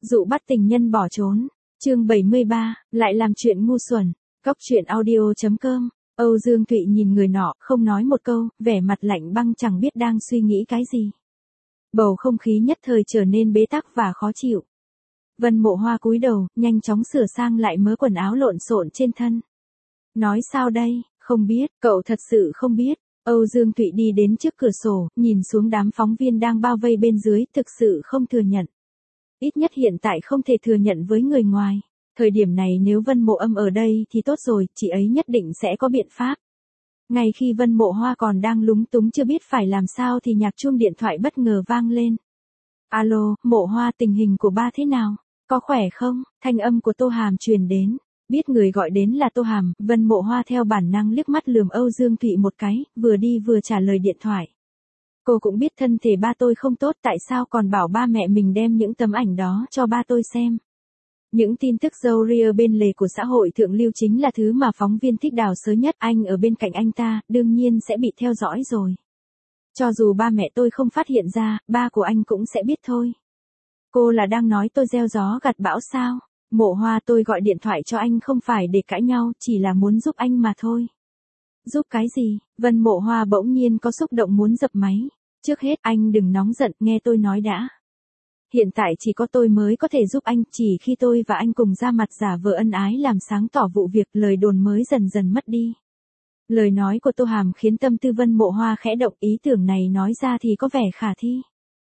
Dụ bắt tình nhân bỏ trốn. Chương 73, lại làm chuyện ngu xuẩn. Cóc truyện audio.com. Âu Dương Thụy nhìn người nọ, không nói một câu, vẻ mặt lạnh băng chẳng biết đang suy nghĩ cái gì. Bầu không khí nhất thời trở nên bế tắc và khó chịu. Vân Mộ Hoa cúi đầu, nhanh chóng sửa sang lại mớ quần áo lộn xộn trên thân. Nói sao đây, không biết, cậu thật sự không biết. Âu Dương Thụy đi đến trước cửa sổ, nhìn xuống đám phóng viên đang bao vây bên dưới, thực sự không thừa nhận. Ít nhất hiện tại không thể thừa nhận với người ngoài. Thời điểm này nếu Vân Mộ Âm ở đây thì tốt rồi, chị ấy nhất định sẽ có biện pháp. Ngay khi Vân Mộ Hoa còn đang lúng túng chưa biết phải làm sao thì nhạc chuông điện thoại bất ngờ vang lên. Alo, Mộ Hoa, tình hình của ba thế nào? Có khỏe không? Thanh âm của Tô Hàm truyền đến. Biết người gọi đến là Tô Hàm, Vân Mộ Hoa theo bản năng liếc mắt lườm Âu Dương Thụy một cái, vừa đi vừa trả lời điện thoại. Cô cũng biết thân thể ba tôi không tốt, tại sao còn bảo ba mẹ mình đem những tấm ảnh đó cho ba tôi xem. Những tin tức râu ria bên lề của xã hội thượng lưu chính là thứ mà phóng viên thích đào sới nhất. Anh ở bên cạnh anh ta, đương nhiên sẽ bị theo dõi rồi. Cho dù ba mẹ tôi không phát hiện ra, ba của anh cũng sẽ biết thôi. Cô là đang nói tôi gieo gió gặt bão sao? Mộ Hoa, tôi gọi điện thoại cho anh không phải để cãi nhau, chỉ là muốn giúp anh mà thôi. Giúp cái gì? Vân Mộ Hoa bỗng nhiên có xúc động muốn dập máy. Trước hết anh đừng nóng giận, nghe tôi nói đã. Hiện tại chỉ có tôi mới có thể giúp anh, chỉ khi tôi và anh cùng ra mặt giả vờ ân ái làm sáng tỏ vụ việc, lời đồn mới dần dần mất đi. Lời nói của Tô Hàm khiến tâm tư Vân Mộ Hoa khẽ động, ý tưởng này nói ra thì có vẻ khả thi.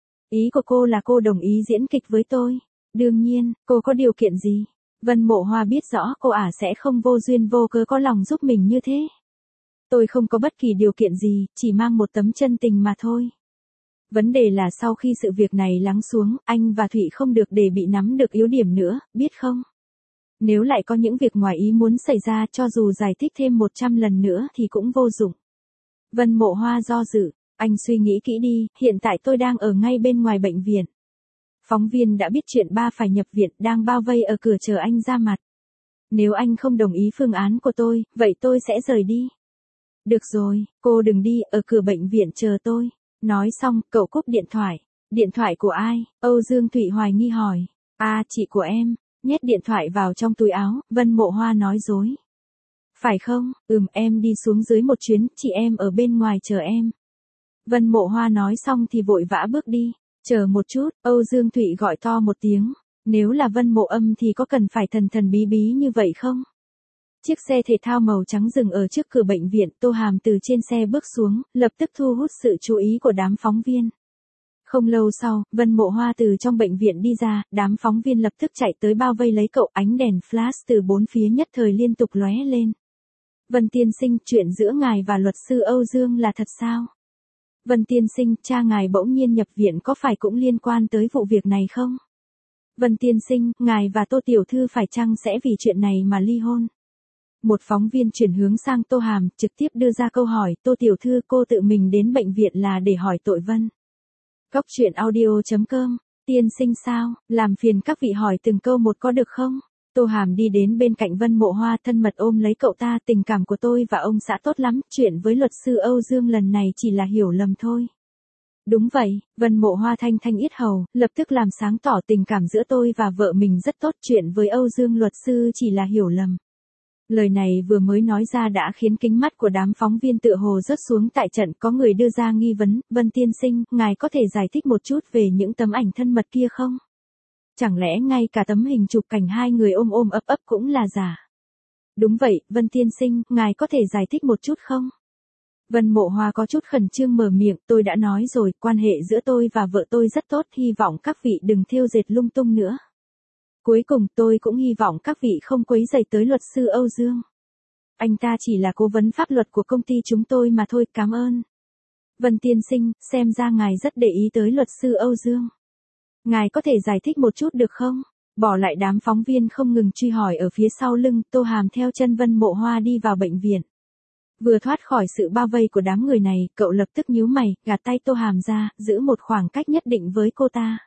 Ý của cô là cô đồng ý diễn kịch với tôi. Đương nhiên, cô có điều kiện gì? Vân Mộ Hoa biết rõ cô sẽ không vô duyên vô cớ có lòng giúp mình như thế. Tôi không có bất kỳ điều kiện gì, chỉ mang một tấm chân tình mà thôi. Vấn đề là sau khi sự việc này lắng xuống, anh và Thụy không được để bị nắm được yếu điểm nữa, biết không? Nếu lại có những việc ngoài ý muốn xảy ra, cho dù giải thích thêm 100 lần nữa thì cũng vô dụng. Vân Mộ Hoa do dự, anh suy nghĩ kỹ đi, hiện tại tôi đang ở ngay bên ngoài bệnh viện. Phóng viên đã biết chuyện ba phải nhập viện, đang bao vây ở cửa chờ anh ra mặt. Nếu anh không đồng ý phương án của tôi, vậy tôi sẽ rời đi. Được rồi, cô đừng đi, ở cửa bệnh viện chờ tôi. Nói xong, cậu cúp điện thoại. Điện thoại của ai? Âu Dương Thụy hoài nghi hỏi. Chị của em. Nhét điện thoại vào trong túi áo, Vân Mộ Hoa nói dối. Phải không? Em đi xuống dưới một chuyến, chị em ở bên ngoài chờ em. Vân Mộ Hoa nói xong thì vội vã bước đi. Chờ một chút, Âu Dương Thụy gọi to một tiếng. Nếu là Vân Mộ Âm thì có cần phải thần thần bí bí như vậy không? Chiếc xe thể thao màu trắng dừng ở trước cửa bệnh viện, Tô Hàm từ trên xe bước xuống, lập tức thu hút sự chú ý của đám phóng viên. Không lâu sau, Vân Mộ Hoa từ trong bệnh viện đi ra, đám phóng viên lập tức chạy tới bao vây lấy cậu, ánh đèn flash từ bốn phía nhất thời liên tục lóe lên. Vân tiên sinh, chuyện giữa ngài và luật sư Âu Dương là thật sao? Vân tiên sinh, cha ngài bỗng nhiên nhập viện có phải cũng liên quan tới vụ việc này không? Vân tiên sinh, ngài và Tô tiểu thư phải chăng sẽ vì chuyện này mà ly hôn? Một phóng viên chuyển hướng sang Tô Hàm, trực tiếp đưa ra câu hỏi, Tô tiểu thư, cô tự mình đến bệnh viện là để hỏi tội Vân. Cóc truyện audio.com, tiên sinh sao, làm phiền các vị hỏi từng câu một có được không? Tô Hàm đi đến bên cạnh Vân Mộ Hoa thân mật ôm lấy cậu ta, tình cảm của tôi và ông xã tốt lắm, chuyện với luật sư Âu Dương lần này chỉ là hiểu lầm thôi. Đúng vậy, Vân Mộ Hoa thanh thanh yết hầu, lập tức làm sáng tỏ tình cảm giữa tôi và vợ mình rất tốt, chuyện với Âu Dương luật sư chỉ là hiểu lầm. Lời này vừa mới nói ra đã khiến kính mắt của đám phóng viên tựa hồ rớt xuống tại trận, có người đưa ra nghi vấn, Vân tiên sinh, ngài có thể giải thích một chút về những tấm ảnh thân mật kia không? Chẳng lẽ ngay cả tấm hình chụp cảnh hai người ôm ôm ấp ấp cũng là giả? Đúng vậy, Vân tiên sinh, ngài có thể giải thích một chút không? Vân Mộ Hoa có chút khẩn trương mở miệng, tôi đã nói rồi, quan hệ giữa tôi và vợ tôi rất tốt, hy vọng các vị đừng thêu dệt lung tung nữa. Cuối cùng tôi cũng hy vọng các vị không quấy rầy tới luật sư Âu Dương. Anh ta chỉ là cố vấn pháp luật của công ty chúng tôi mà thôi, cảm ơn. Vân tiên sinh, xem ra ngài rất để ý tới luật sư Âu Dương. Ngài có thể giải thích một chút được không? Bỏ lại đám phóng viên không ngừng truy hỏi ở phía sau lưng, Tô Hàm theo chân Vân Mộ Hoa đi vào bệnh viện. Vừa thoát khỏi sự bao vây của đám người này, cậu lập tức nhíu mày, gạt tay Tô Hàm ra, giữ một khoảng cách nhất định với cô ta.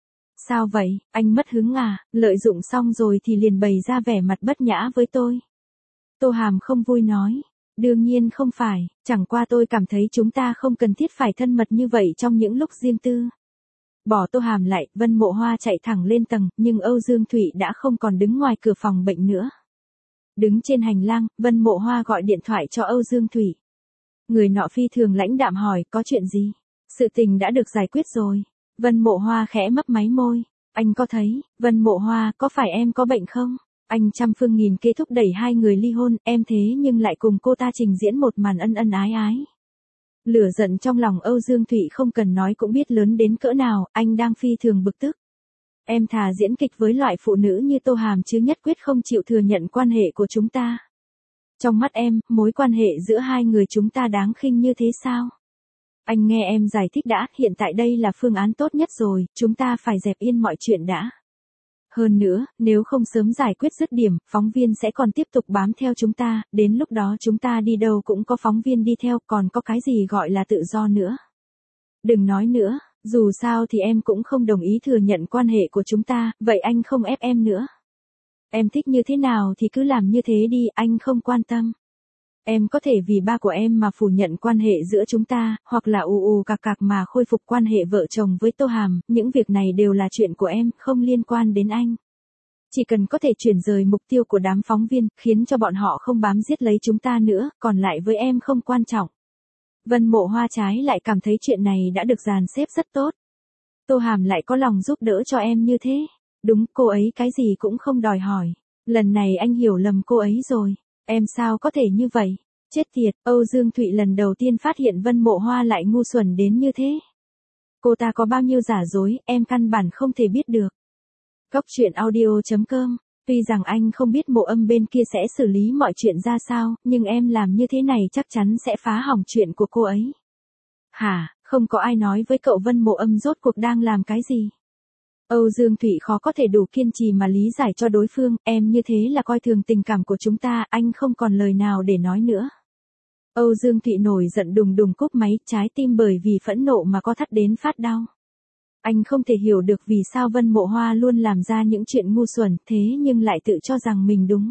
Sao vậy, anh mất hứng lợi dụng xong rồi thì liền bày ra vẻ mặt bất nhã với tôi. Tô Hàm không vui nói. Đương nhiên không phải, chẳng qua tôi cảm thấy chúng ta không cần thiết phải thân mật như vậy trong những lúc riêng tư. Bỏ Tô Hàm lại, Vân Mộ Hoa chạy thẳng lên tầng, nhưng Âu Dương Thụy đã không còn đứng ngoài cửa phòng bệnh nữa. Đứng trên hành lang, Vân Mộ Hoa gọi điện thoại cho Âu Dương Thụy. Người nọ phi thường lãnh đạm hỏi, có chuyện gì? Sự tình đã được giải quyết rồi. Vân Mộ Hoa khẽ mấp máy môi. Anh có thấy, Vân Mộ Hoa, có phải em có bệnh không? Anh trăm phương nghìn kế thúc đẩy hai người ly hôn, em thế nhưng lại cùng cô ta trình diễn một màn ân ân ái ái. Lửa giận trong lòng Âu Dương Thụy không cần nói cũng biết lớn đến cỡ nào, anh đang phi thường bực tức. Em thà diễn kịch với loại phụ nữ như Tô Hàm chứ nhất quyết không chịu thừa nhận quan hệ của chúng ta. Trong mắt em, mối quan hệ giữa hai người chúng ta đáng khinh như thế sao? Anh nghe em giải thích đã, hiện tại đây là phương án tốt nhất rồi, chúng ta phải dẹp yên mọi chuyện đã. Hơn nữa, nếu không sớm giải quyết dứt điểm, phóng viên sẽ còn tiếp tục bám theo chúng ta, đến lúc đó chúng ta đi đâu cũng có phóng viên đi theo, còn có cái gì gọi là tự do nữa. Đừng nói nữa, dù sao thì em cũng không đồng ý thừa nhận quan hệ của chúng ta, vậy anh không ép em nữa. Em thích như thế nào thì cứ làm như thế đi, anh không quan tâm. Em có thể vì ba của em mà phủ nhận quan hệ giữa chúng ta, hoặc là cạc cạc mà khôi phục quan hệ vợ chồng với Tô Hàm, những việc này đều là chuyện của em, không liên quan đến anh. Chỉ cần có thể chuyển rời mục tiêu của đám phóng viên, khiến cho bọn họ không bám giết lấy chúng ta nữa, còn lại với em không quan trọng. Vân Mộ Hoa trái lại cảm thấy chuyện này đã được dàn xếp rất tốt. Tô Hàm lại có lòng giúp đỡ cho em như thế. Đúng, cô ấy cái gì cũng không đòi hỏi. Lần này anh hiểu lầm cô ấy rồi. Em sao có thể như vậy? Chết tiệt, Âu Dương Thụy lần đầu tiên phát hiện Vân Mộ Hoa lại ngu xuẩn đến như thế. Cô ta có bao nhiêu giả dối, em căn bản không thể biết được. Cóc truyện audio.com. Tuy rằng anh không biết Mộ Âm bên kia sẽ xử lý mọi chuyện ra sao, nhưng em làm như thế này chắc chắn sẽ phá hỏng chuyện của cô ấy. Hả, không có ai nói với cậu Vân Mộ Âm rốt cuộc đang làm cái gì? Âu Dương Thụy khó có thể đủ kiên trì mà lý giải cho đối phương, em như thế là coi thường tình cảm của chúng ta, anh không còn lời nào để nói nữa. Âu Dương Thụy nổi giận đùng đùng cúp máy, trái tim bởi vì phẫn nộ mà có thắt đến phát đau. Anh không thể hiểu được vì sao Vân Mộ Hoa luôn làm ra những chuyện ngu xuẩn thế nhưng lại tự cho rằng mình đúng.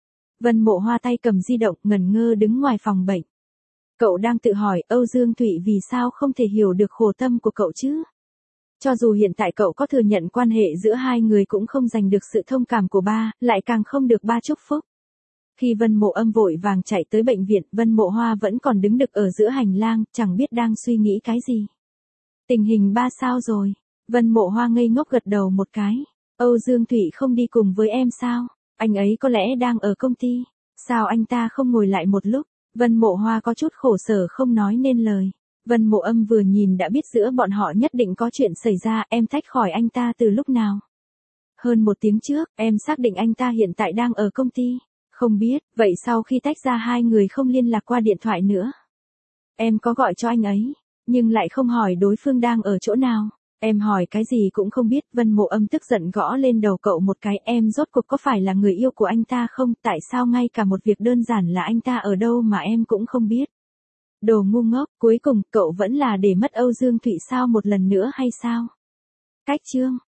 Vân Mộ Hoa tay cầm di động ngẩn ngơ đứng ngoài phòng bệnh. Cậu đang tự hỏi Âu Dương Thụy vì sao không thể hiểu được khổ tâm của cậu chứ? Cho dù hiện tại cậu có thừa nhận quan hệ giữa hai người cũng không giành được sự thông cảm của ba, lại càng không được ba chúc phúc. Khi Vân Mộ Âm vội vàng chạy tới bệnh viện, Vân Mộ Hoa vẫn còn đứng đực ở giữa hành lang, chẳng biết đang suy nghĩ cái gì. Tình hình ba sao rồi? Vân Mộ Hoa ngây ngốc gật đầu một cái. Âu Dương Thụy không đi cùng với em sao? Anh ấy có lẽ đang ở công ty. Sao anh ta không ngồi lại một lúc? Vân Mộ Hoa có chút khổ sở không nói nên lời. Vân Mộ Âm vừa nhìn đã biết giữa bọn họ nhất định có chuyện xảy ra, em tách khỏi anh ta từ lúc nào? Hơn 1 tiếng trước, em xác định anh ta hiện tại đang ở công ty. Không biết, vậy sau khi tách ra hai người không liên lạc qua điện thoại nữa. Em có gọi cho anh ấy, nhưng lại không hỏi đối phương đang ở chỗ nào. Em hỏi cái gì cũng không biết, Vân Mộ Âm tức giận gõ lên đầu cậu một cái, em rốt cuộc có phải là người yêu của anh ta không, tại sao ngay cả một việc đơn giản là anh ta ở đâu mà em cũng không biết. Đồ ngu ngốc, cuối cùng cậu vẫn là để mất Âu Dương Thụy sao một lần nữa hay sao? Cách chương